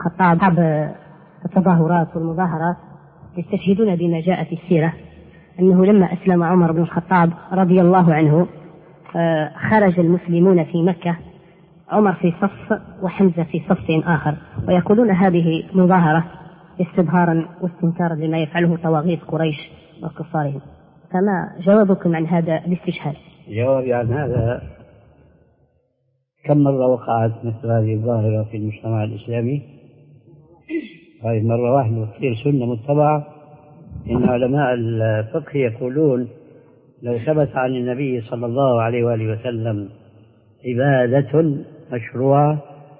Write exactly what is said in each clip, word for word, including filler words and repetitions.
الخطاب أصحاب التظاهرات والمظاهرات يستشهدون بما جاء في السيرة أنه لما أسلم عمر بن الخطاب رضي الله عنه خرج المسلمون في مكة، عمر في صف وحمزة في صف آخر، ويقولون هذه مظاهرة استبهارا واستنكارا لما يفعله طواغيت قريش وكفارهم. فما جوابكم عن هذا الاستشهاد؟ جوابي عن هذا: كم مرة وقعت مثل هذه الظاهرة في المجتمع الإسلامي؟ هذه مرة واحدة وتصير سنة متبعة. إن علماء الفقه يقولون لو ثبت عن النبي صلى الله عليه وآله وسلم عبادة مشروعة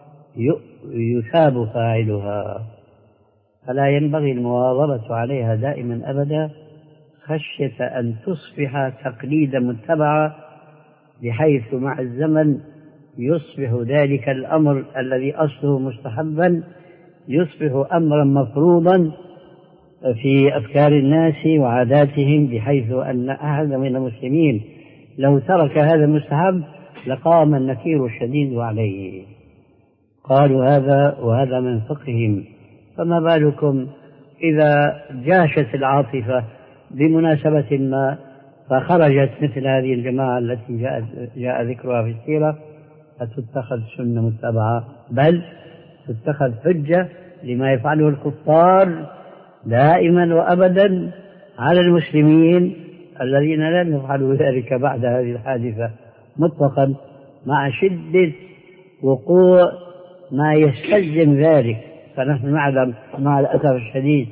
يثاب فاعلها، فلا ينبغي المواظبة عليها دائما أبدا خشية أن تصبح تقليدا متبعا، بحيث مع الزمن يصبح ذلك الأمر الذي أصله مستحبا يصبح أمرا مفروضا في أفكار الناس وعاداتهم، بحيث أن أحد من المسلمين لو ترك هذا المستحب لقام النكير الشديد عليه. قالوا هذا وهذا من فقههم، فما بالكم إذا جاشت العاطفة بمناسبة ما فخرجت مثل هذه الجماعة التي جاء, جاء ذكرها في السيرة، فتتخذ سنة متبعة، بل تتخذ حجة لما يفعله الكفار دائما وأبدا على المسلمين الذين لم يفعلوا ذلك بعد هذه الحادثة مطلقا، مع شدة وقوع ما يستلزم ذلك. فنحن نعلم مع الأسف الشديد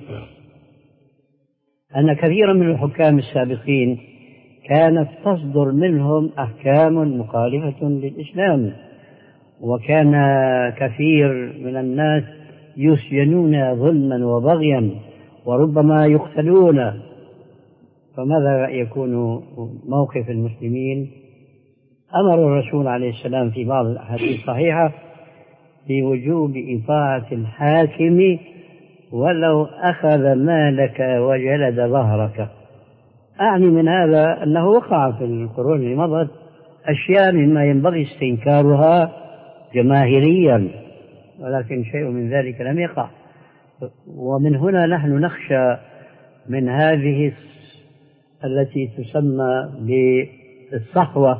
أن كثيرا من الحكام السابقين كانت تصدر منهم أحكام مخالفة للإسلام، وكان كثير من الناس يسجنون ظلما وبغيا وربما يقتلون. فماذا يكون موقف المسلمين؟ أمر الرسول عليه السلام في بعض الأحاديث الصحيحة بوجوب إطاعة الحاكم ولو أخذ مالك وجلد ظهرك. أعني من هذا أنه وقع في القرون اللي مضت أشياء مما ينبغي استنكارها جماهيريا، ولكن شيء من ذلك لم يقع. ومن هنا نحن نخشى من هذه التي تسمى بالصحوة،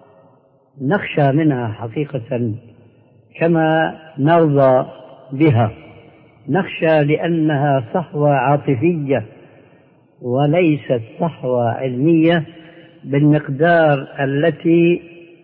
نخشى منها حقيقة كما نرضى بها، نخشى لأنها صحوة عاطفية وليست صحوة علمية بالمقدار التي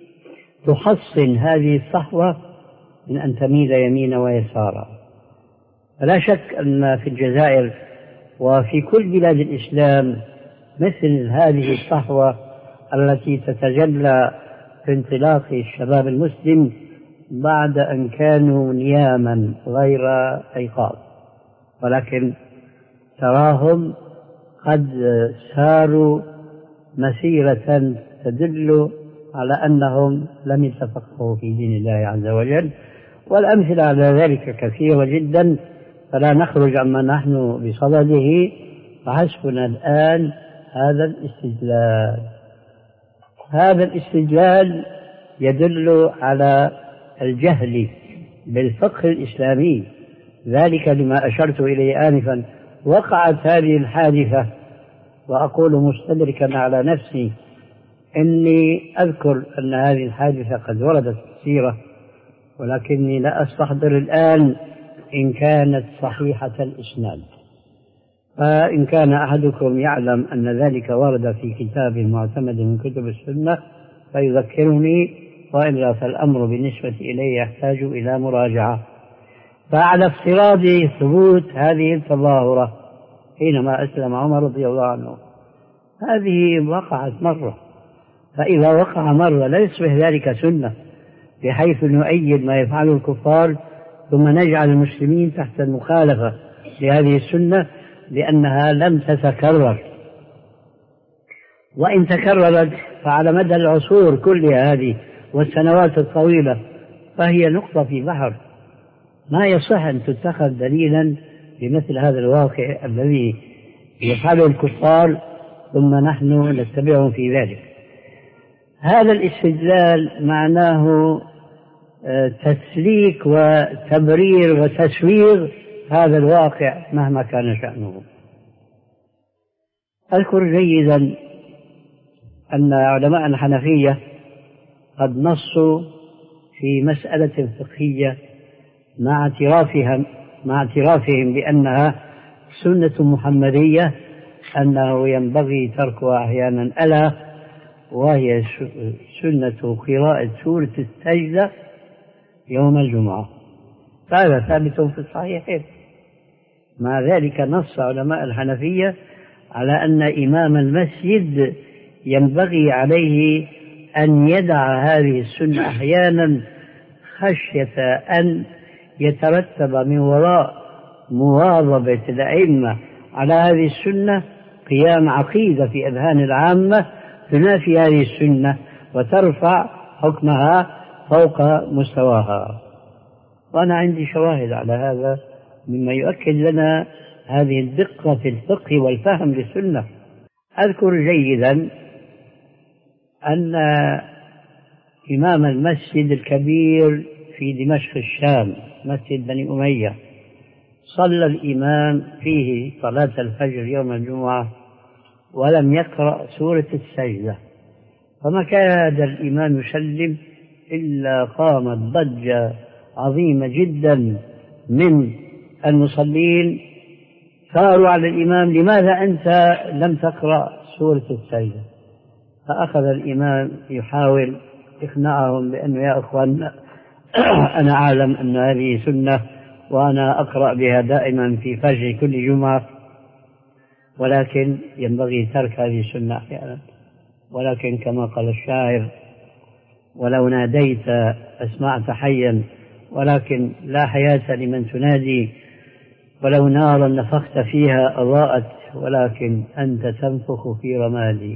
تحصن هذه الصحوة من أن تميل يمينا ويسارا. فلا شك أن في الجزائر وفي كل بلاد الإسلام مثل هذه الصحوة التي تتجلى في انطلاق الشباب المسلم بعد أن كانوا نياما غير أيقاظ، ولكن تراهم قد ساروا مسيرة تدل على أنهم لم يتفقهوا في دين الله عز وجل، والأمثلة على ذلك كثيرة جدا، فلا نخرج عما نحن بصدده. فحسبنا الآن هذا الاستدلال، هذا الاستدلال يدل على الجهل بالفقه الإسلامي، ذلك لما أشرت إليه آنفا. وقعت هذه الحادثة، وأقول مستدركا على نفسي إني أذكر أن هذه الحادثة قد وردت في السيرة، ولكني لا أستحضر الآن إن كانت صحيحة الإسناد. فإن كان أحدكم يعلم أن ذلك ورد في كتاب معتمد من كتب السنة فيذكرني، وإلا فالأمر بالنسبة إليه يحتاج إلى مراجعة. فعلى افتراض ثبوت هذه التظاهرة حينما أسلم عمر رضي الله عنه، هذه وقعت مرة، فإذا وقع مرة لا يصبح ذلك سنة بحيث نؤيد ما يفعله الكفار ثم نجعل المسلمين تحت المخالفة لهذه السنة لأنها لم تتكرر. وإن تكررت فعلى مدى العصور كلها هذه والسنوات الطويلة فهي نقطة في بحر، ما يصح أن تتخذ دليلا بمثل هذا الواقع الذي يفعله الكفار ثم نحن نتبعهم في ذلك. هذا الاستدلال معناه تسليك وتبرير وتسويغ هذا الواقع مهما كان شأنه. أذكر جيدا أن علماء الحنفية قد نصوا في مسألة فقهية مع اعترافهم مع اعترافهم بأنها سنة محمدية أنه ينبغي تركها أحيانا، ألا وهي سنة قراءة سورة السجدة يوم الجمعة. هذا ثابت في الصحيحين. مع ذلك نص علماء الحنفية على أن إمام المسجد ينبغي عليه أن يدع هذه السنة أحيانا خشية أن يترتب من وراء مواظبة الأئمة على هذه السنة قيام عقيدة في أذهان العامة تنافي هذه السنة وترفع حكمها فوق مستواها. وأنا عندي شواهد على هذا مما يؤكد لنا هذه الدقة في الفقه والفهم للسنة. أذكر جيدا أن إمام المسجد الكبير في دمشق الشام مسجد بني أمية صلى الإمام فيه صلاة الفجر يوم الجمعة ولم يقرأ سورة السجدة، فما كاد الإمام يسلم إلا قامت ضجة عظيمة جدا من المصلين ثاروا على الإمام: لماذا أنت لم تقرأ سورة السجدة؟ فأخذ الإمام يحاول إقناعهم بأنه يا أخوان أنا أعلم أن هذه سنة وأنا أقرأ بها دائما في فجر كل جمعة، ولكن ينبغي ترك هذه السنة أحيانا، ولكن كما قال الشاعر: ولو ناديت أسمعت حيا ولكن لا حياة لمن تنادي، ولو نارا نفخت فيها أضاءت ولكن أنت تنفخ في رمادي.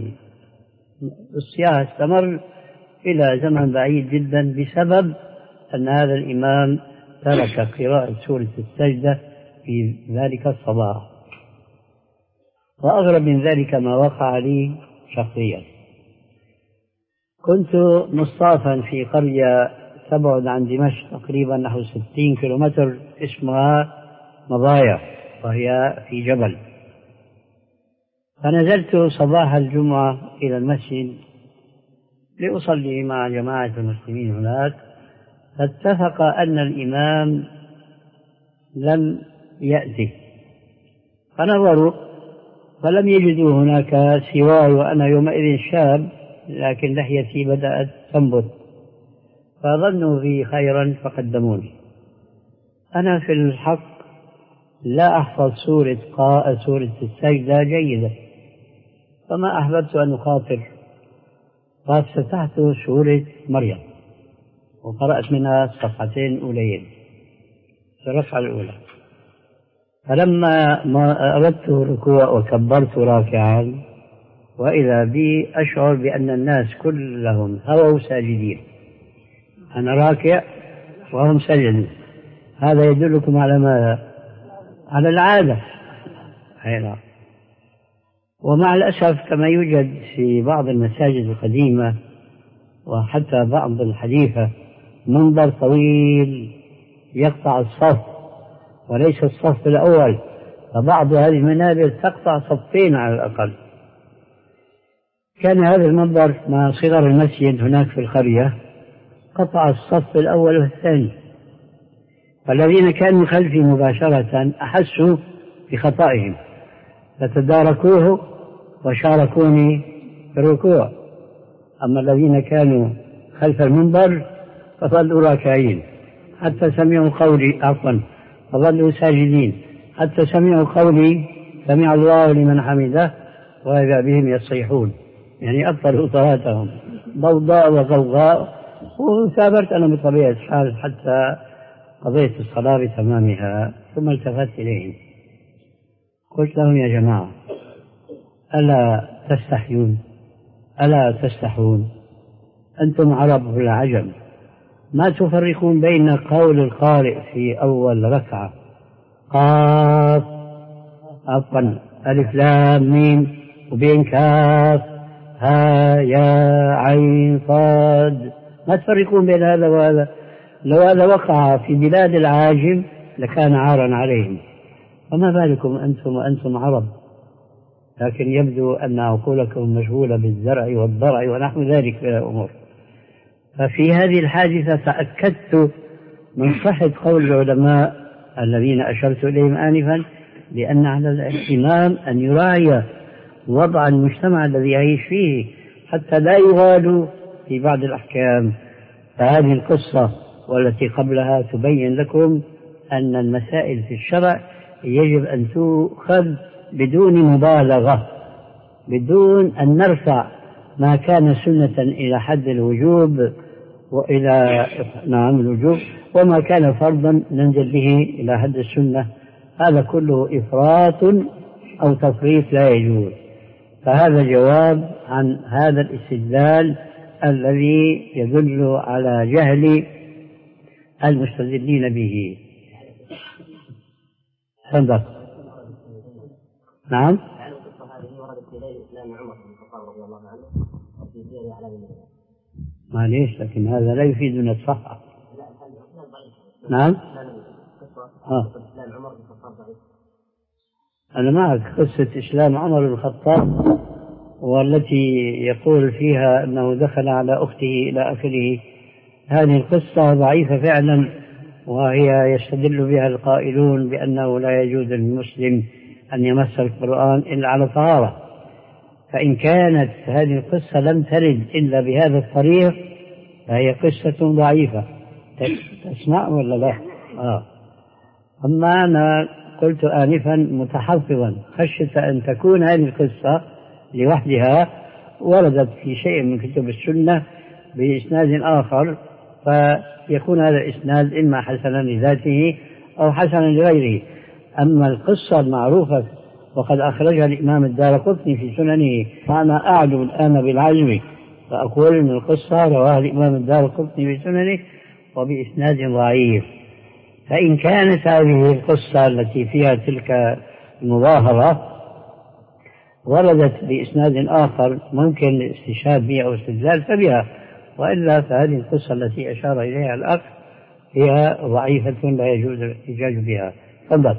الصياح استمر إلى زمن بعيد جدا بسبب أن هذا الإمام ترك قراءة سورة السجدة في ذلك الصباح. وأغرب من ذلك ما وقع لي شخصيا. كنت مصطافا في قرية تبعد عن دمشق تقريبا نحو ستين كيلومتر اسمها مضايا، وهي في جبل. فنزلت صباح الجمعة إلى المسجد لأصلي مع جماعة المسلمين هناك، فاتفق أن الإمام لم يأتي، فنظروا فلم يجدوا هناك سواي، وأنا يومئذ شاب لكن لحيتي بدأت تنبت، فظنوا بي خيرا فقدموني. أنا في الحق لا أحفظ سورة قاء سورة السجدة جيدة، فما أحببت أن أخاطر، فافتتحت سورة مريم وقرأت منها صفحتين أوليين في الركعة الأولى. فلما ما أردت الركوع وكبرت راكعا وإذا بي أشعر بأن الناس كلهم هووا ساجدين، أنا راكع وهم سجدوا. هذا يدلكم على ماذا؟ على العادة. حيرا. ومع الأسف كما يوجد في بعض المساجد القديمة وحتى بعض الحديثة منبر طويل يقطع الصف وليس الصف الأول، فبعض هذه المنابر تقطع صفين على الأقل. كان هذا المنبر مع صغر المسجد هناك في القرية قطع الصف الأول والثاني، فالذين كانوا خلفي مباشرة أحسوا بخطئهم فتداركوه وشاركوني في الركوع، أما الذين كانوا خلف المنبر فظلوا راكعين حتى سمعوا قولي عفوا فظلوا ساجدين حتى سمعوا قولي سمع الله لمن حمده وإذا بهم يصيحون، يعني أبطلوا صلاتهم ضوضاء وغوغاء. وثابرت أنا بطبيعة الحال حتى قضيت الصلاة بتمامها، ثم التفت إليهم قلت لهم: يا جماعة ألا تستحيون؟ ألا تستحون؟ أنتم عرب العجم، ما تفرقون بين قول القارئ في أول ركعة قاف عفوا ألف لام ميم وبين كاف ها يا عين صاد، ما تفرقون بين هذا وهذا؟ لو هذا وقع في بلاد العاجم لكان عارا عليهم، فما بالكم أنتم وأنتم عرب. لكن يبدو أن عقولكم مشغولة بالزرع والضرع ونحو ذلك من الأمور. ففي هذه الحادثة تأكدت من صحة قول العلماء الذين أشرت إليهم آنفا، لأن على الإمام أن يراعي وضع المجتمع الذي يعيش فيه حتى لا يغالوا في بعض الأحكام. فهذه القصة والتي قبلها تبين لكم أن المسائل في الشرع يجب أن تؤخذ بدون مبالغة، بدون أن نرفع ما كان سنة إلى حد الوجوب وإلى نعم الوجوب، وما كان فرضا ننزل به إلى حد السنة. هذا كله إفراط أو تفريط لا يجوز. فهذا جواب عن هذا الاستدلال الذي يدل على جهل المستدلين به. صدق. نعم. معليش، لكن هذا لا يفيدنا الصحة. نعم. آه. أنا معك. قصة إسلام عمر بن الخطاب والتي يقول فيها أنه دخل على أخته إلى آخره، هذه القصة ضعيفة فعلا، وهي يستدل بها القائلون بأنه لا يجوز للمسلم أن يمس القرآن إلا على طهارة. فإن كانت هذه القصة لم ترد إلا بهذا الطريق فهي قصة ضعيفة. تسمع ولا لا؟ آه. أما أنا قلت آنفا متحفظا خشية أن تكون هذه القصة لوحدها وردت في شيء من كتب السنة بإسناد آخر، فيكون هذا الإسناد إما حسنا لذاته أو حسنا لغيره. أما القصة المعروفة وقد أخرجها الإمام الدارقطني في سننه، فأنا أعلم الآن بالعزم فأقول أن القصة رواها الإمام الدارقطني في سننه وبإسناد ضعيف. فإن كانت هذه القصة التي فيها تلك المظاهرة وردت بإسناد آخر ممكن الاستشهاد بها أو استدلال فبها، وإلا فهذه القصة التي أشار إليها الأخ هي ضعيفة لا يجوز الاحتجاج بها. تفضل.